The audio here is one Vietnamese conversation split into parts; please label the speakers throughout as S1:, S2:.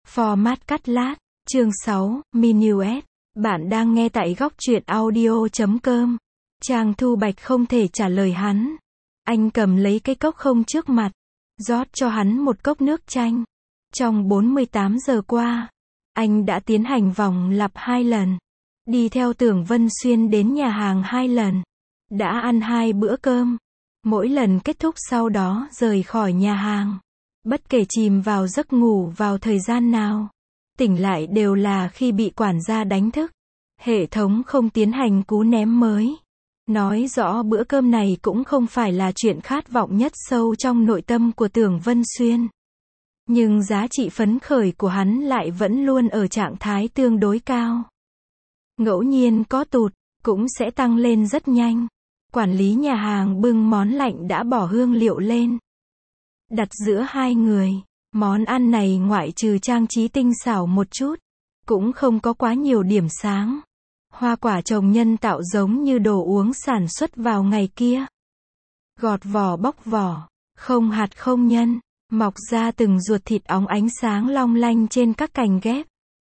S1: Format cắt lát, chương 6, Minuet. Bạn đang nghe tại góc truyện audio.com. Trang Thu Bạch không thể trả lời hắn. Anh cầm lấy cái cốc không trước mặt, rót cho hắn một cốc nước chanh. Trong 48 giờ qua, anh đã tiến hành vòng lặp 2 lần. Đi theo Tưởng Vân Xuyên đến nhà hàng 2 lần. Đã ăn 2 bữa cơm. Mỗi lần kết thúc sau đó rời khỏi nhà hàng. Bất kể chìm vào giấc ngủ vào thời gian nào, tỉnh lại đều là khi bị quản gia đánh thức. Hệ thống không tiến hành cú ném mới. Nói rõ bữa cơm này cũng không phải là chuyện khát vọng nhất sâu trong nội tâm của Tưởng Vân Xuyên. Nhưng giá trị phấn khởi của hắn lại vẫn luôn ở trạng thái tương đối cao. Ngẫu nhiên có tụt, cũng sẽ tăng lên rất nhanh. Quản lý nhà hàng bưng món lạnh đã bỏ hương liệu lên. Đặt giữa hai người. Món ăn này ngoại trừ trang trí tinh xảo một chút, cũng không có quá nhiều điểm sáng. Hoa quả trồng nhân tạo giống như đồ uống sản xuất vào ngày kia. Gọt vỏ bóc vỏ, không hạt không nhân, mọc ra từng ruột thịt óng ánh sáng long lanh trên các cành ghép.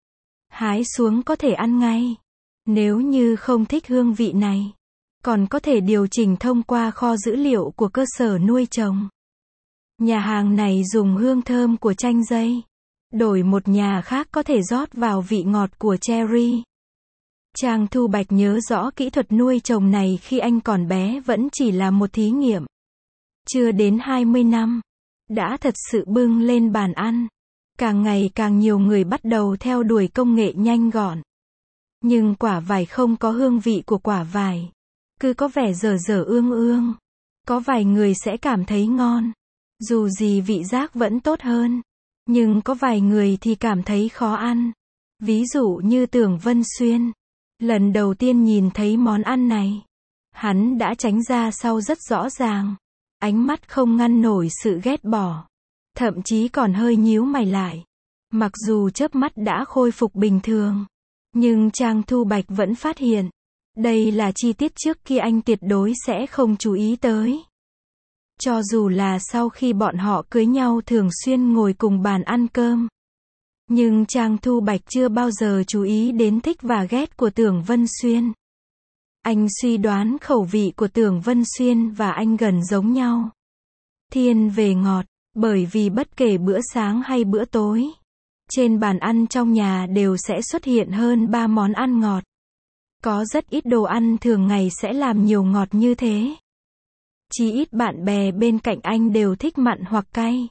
S1: Hái xuống có thể ăn ngay. Nếu như không thích hương vị này, còn có thể điều chỉnh thông qua kho dữ liệu của cơ sở nuôi trồng. Nhà hàng này dùng hương thơm của chanh dây. Đổi một nhà khác có thể rót vào vị ngọt của cherry. Trang Thu Bạch nhớ rõ kỹ thuật nuôi trồng này khi anh còn bé vẫn chỉ là một thí nghiệm. Chưa đến 20 năm, đã thật sự bưng lên bàn ăn. Càng ngày càng nhiều người bắt đầu theo đuổi công nghệ nhanh gọn. Nhưng quả vải không có hương vị của quả vải. Cứ có vẻ dở dở ương ương. Có vài người sẽ cảm thấy ngon. Dù gì vị giác vẫn tốt hơn. Nhưng có vài người thì cảm thấy khó ăn. Ví dụ như Tưởng Vân Xuyên. Lần đầu tiên nhìn thấy món ăn này, hắn đã tránh ra sau rất rõ ràng. Ánh mắt không ngăn nổi sự ghét bỏ. Thậm chí còn hơi nhíu mày lại. Mặc dù chớp mắt đã khôi phục bình thường, nhưng Trang Thu Bạch vẫn phát hiện. Đây là chi tiết trước kia anh tuyệt đối sẽ không chú ý tới. Cho dù là sau khi bọn họ cưới nhau thường xuyên ngồi cùng bàn ăn cơm. Nhưng Trang Thu Bạch chưa bao giờ chú ý đến thích và ghét của Tưởng Vân Xuyên. Anh suy đoán khẩu vị của Tưởng Vân Xuyên và anh gần giống nhau. Thiên về ngọt, bởi vì bất kể bữa sáng hay bữa tối, trên bàn ăn trong nhà đều sẽ xuất hiện hơn 3 món ăn ngọt. Có rất ít đồ ăn thường ngày sẽ làm nhiều ngọt như thế. Chỉ ít bạn bè bên cạnh anh đều thích mặn hoặc cay.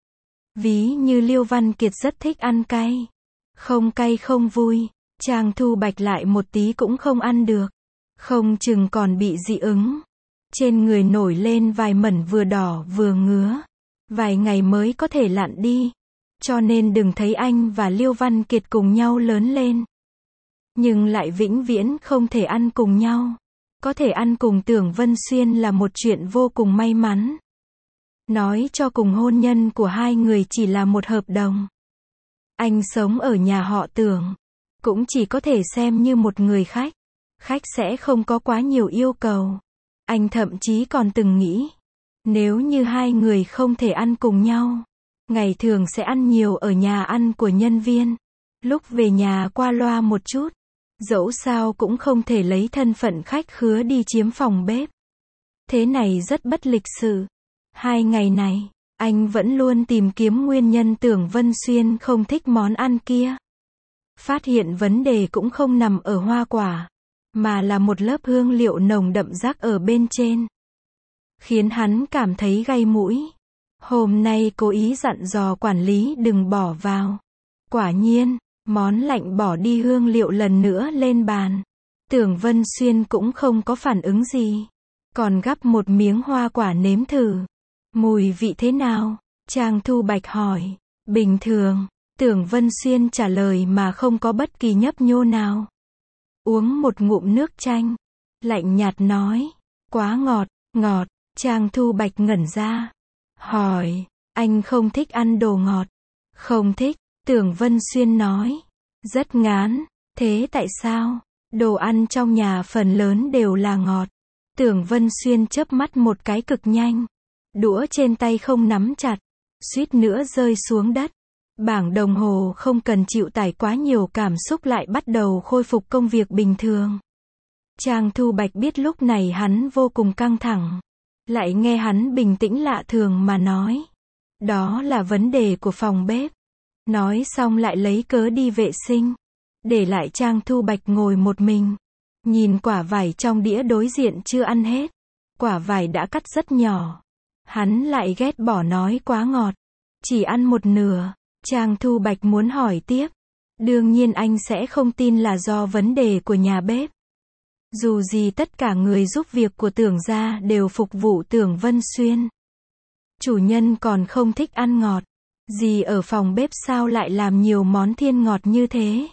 S1: Ví như Liêu Văn Kiệt rất thích ăn cay. Không cay không vui. Trang Thu Bạch lại một tí cũng không ăn được. Không chừng còn bị dị ứng. Trên người nổi lên vài mẩn vừa đỏ vừa ngứa. Vài ngày mới có thể lặn đi. Cho nên đừng thấy anh và Liêu Văn Kiệt cùng nhau lớn lên. Nhưng lại vĩnh viễn không thể ăn cùng nhau. Có thể ăn cùng Tưởng Vân Xuyên là một chuyện vô cùng may mắn. Nói cho cùng hôn nhân của hai người chỉ là một hợp đồng. Anh sống ở nhà họ Tưởng, cũng chỉ có thể xem như một người khách. Khách sẽ không có quá nhiều yêu cầu. Anh thậm chí còn từng nghĩ, nếu như hai người không thể ăn cùng nhau, ngày thường sẽ ăn nhiều ở nhà ăn của nhân viên. Lúc về nhà qua loa một chút. Dẫu sao cũng không thể lấy thân phận khách khứa đi chiếm phòng bếp. Thế này rất bất lịch sự. 2 ngày này, anh vẫn luôn tìm kiếm nguyên nhân Tưởng Vân Xuyên không thích món ăn kia. Phát hiện vấn đề cũng không nằm ở hoa quả, mà là một lớp hương liệu nồng đậm rác ở bên trên. Khiến hắn cảm thấy gay mũi. Hôm nay cố ý dặn dò quản lý đừng bỏ vào. Quả nhiên, món lạnh bỏ đi hương liệu lần nữa lên bàn. Tưởng Vân Xuyên cũng không có phản ứng gì. Còn gắp một miếng hoa quả nếm thử. Mùi vị thế nào? Trang Thu Bạch hỏi. Bình thường. Tưởng Vân Xuyên trả lời mà không có bất kỳ nhấp nhô nào. Uống một ngụm nước chanh. Lạnh nhạt nói. Quá ngọt, ngọt. Trang Thu Bạch ngẩn ra. Hỏi. Anh không thích ăn đồ ngọt. Không thích. Tưởng Vân Xuyên nói. Rất ngán. Thế tại sao? Đồ ăn trong nhà phần lớn đều là ngọt. Tưởng Vân Xuyên chớp mắt một cái cực nhanh. Đũa trên tay không nắm chặt. Suýt nữa rơi xuống đất. Bảng đồng hồ không cần chịu tải quá nhiều cảm xúc lại bắt đầu khôi phục công việc bình thường. Trang Thu Bạch biết lúc này hắn vô cùng căng thẳng. Lại nghe hắn bình tĩnh lạ thường mà nói. Đó là vấn đề của phòng bếp. Nói xong lại lấy cớ đi vệ sinh. Để lại Trang Thu Bạch ngồi một mình. Nhìn quả vải trong đĩa đối diện chưa ăn hết. Quả vải đã cắt rất nhỏ. Hắn lại ghét bỏ nói quá ngọt. Chỉ ăn một nửa. Trang Thu Bạch muốn hỏi tiếp. Đương nhiên anh sẽ không tin là do vấn đề của nhà bếp. Dù gì tất cả người giúp việc của Tưởng gia đều phục vụ Tưởng Vân Xuyên. Chủ nhân còn không thích ăn ngọt. Dì ở phòng bếp sao lại làm nhiều món thiên ngọt như thế?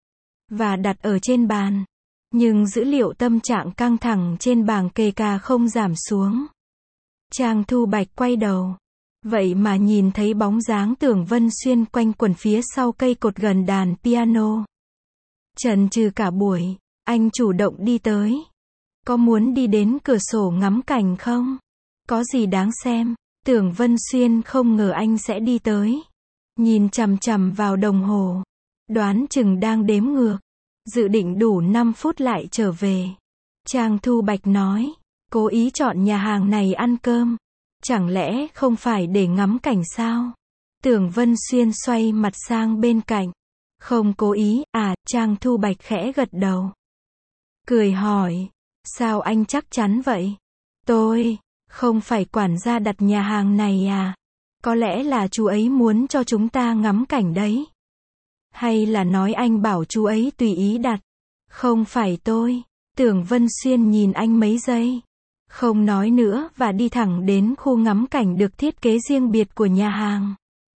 S1: Và đặt ở trên bàn. Nhưng dữ liệu tâm trạng căng thẳng trên bảng kê ca không giảm xuống. Trang Thu Bạch quay đầu. Vậy mà nhìn thấy bóng dáng Tưởng Vân Xuyên quanh quẩn phía sau cây cột gần đàn piano. Chần chừ cả buổi, anh chủ động đi tới. Có muốn đi đến cửa sổ ngắm cảnh không? Có gì đáng xem? Tưởng Vân Xuyên không ngờ anh sẽ đi tới. Nhìn chằm chằm vào đồng hồ. Đoán chừng đang đếm ngược. Dự định đủ 5 phút lại trở về. Trang Thu Bạch nói. Cố ý chọn nhà hàng này ăn cơm. Chẳng lẽ không phải để ngắm cảnh sao? Tưởng Vân Xuyên xoay mặt sang bên cạnh. Không cố ý, à, Trang Thu Bạch khẽ gật đầu. Cười hỏi. Sao anh chắc chắn vậy? Tôi không phải quản gia đặt nhà hàng này à? Có lẽ là chú ấy muốn cho chúng ta ngắm cảnh đấy. Hay là nói anh bảo chú ấy tùy ý đặt? Không phải tôi. Tưởng Vân Xuyên nhìn anh mấy giây. Không nói nữa và đi thẳng đến khu ngắm cảnh được thiết kế riêng biệt của nhà hàng.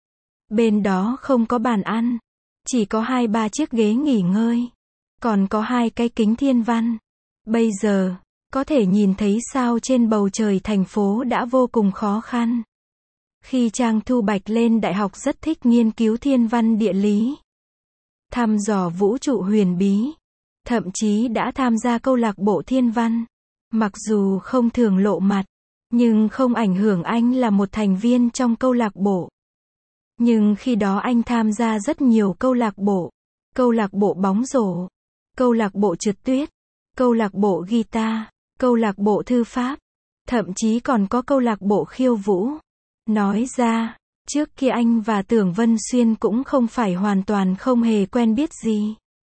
S1: Bên đó không có bàn ăn. Chỉ có 2-3 chiếc ghế nghỉ ngơi. Còn có 2 cái kính thiên văn. Bây giờ, có thể nhìn thấy sao trên bầu trời thành phố đã vô cùng khó khăn. Khi Trang Thu Bạch lên đại học rất thích nghiên cứu thiên văn địa lý. Thăm dò vũ trụ huyền bí. Thậm chí đã tham gia câu lạc bộ thiên văn. Mặc dù không thường lộ mặt, nhưng không ảnh hưởng anh là một thành viên trong câu lạc bộ. Nhưng khi đó anh tham gia rất nhiều câu lạc bộ bóng rổ, câu lạc bộ trượt tuyết, câu lạc bộ guitar, câu lạc bộ thư pháp, thậm chí còn có câu lạc bộ khiêu vũ. Nói ra, trước kia anh và Tưởng Vân Xuyên cũng không phải hoàn toàn không hề quen biết gì.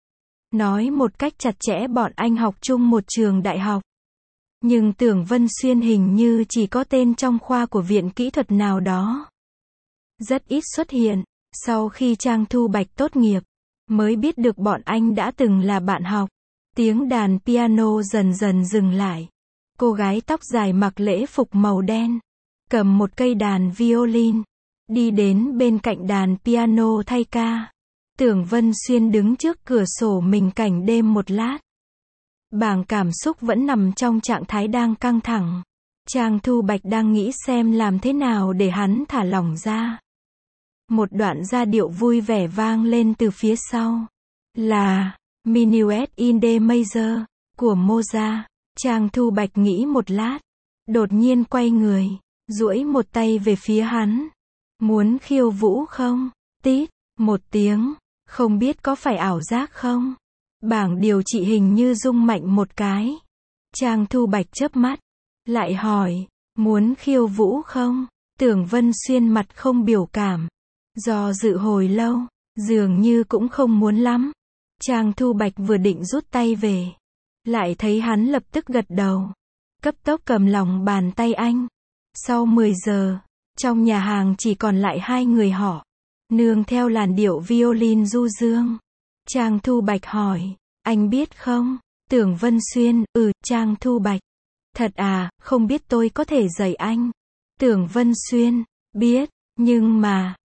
S1: Nói một cách chặt chẽ bọn anh học chung một trường đại học. Nhưng Tưởng Vân Xuyên hình như chỉ có tên trong khoa của viện kỹ thuật nào đó. Rất ít xuất hiện. Sau khi Trang Thu Bạch tốt nghiệp, mới biết được bọn anh đã từng là bạn học. Tiếng đàn piano dần dần dừng lại. Cô gái tóc dài mặc lễ phục màu đen, cầm một cây đàn violin, đi đến bên cạnh đàn piano thay ca. Tưởng Vân Xuyên đứng trước cửa sổ mình cảnh đêm một lát. Bảng cảm xúc vẫn nằm trong trạng thái đang căng thẳng. Trang Thu Bạch đang nghĩ xem làm thế nào để hắn thả lỏng ra. Một đoạn giai điệu vui vẻ vang lên từ phía sau. Là Minuet in D major của Mozart. Trang Thu Bạch nghĩ một lát. Đột nhiên quay người, duỗi một tay về phía hắn. Muốn khiêu vũ không? Tít, một tiếng. Không biết có phải ảo giác không? Bảng điều trị hình như rung mạnh một cái. Trang Thu Bạch chớp mắt. Lại hỏi, muốn khiêu vũ không? Tưởng Vân Xuyên mặt không biểu cảm. Do dự hồi lâu, dường như cũng không muốn lắm. Trang Thu Bạch vừa định rút tay về. Lại thấy hắn lập tức gật đầu. Cấp tốc cầm lòng bàn tay anh. Sau 10 giờ, trong nhà hàng chỉ còn lại 2 người họ. Nương theo làn điệu violin du dương. Trang Thu Bạch hỏi, anh biết không? Tưởng Vân Xuyên, Trang Thu Bạch. Thật à, không biết tôi có thể dạy anh. Tưởng Vân Xuyên, biết, nhưng mà,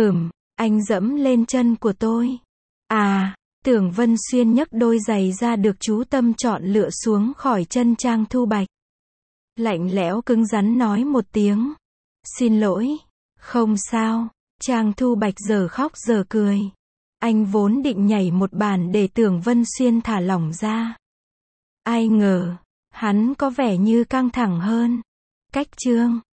S1: anh dẫm lên chân của tôi. À, Tưởng Vân Xuyên nhấc đôi giày ra được chú tâm chọn lựa xuống khỏi chân Trang Thu Bạch. Lạnh lẽo cứng rắn nói một tiếng. Xin lỗi. Không sao. Trang Thu Bạch giờ khóc giờ cười. Anh vốn định nhảy một bản để Tưởng Vân Xuyên thả lỏng ra. Ai ngờ, hắn có vẻ như căng thẳng hơn. Cách chương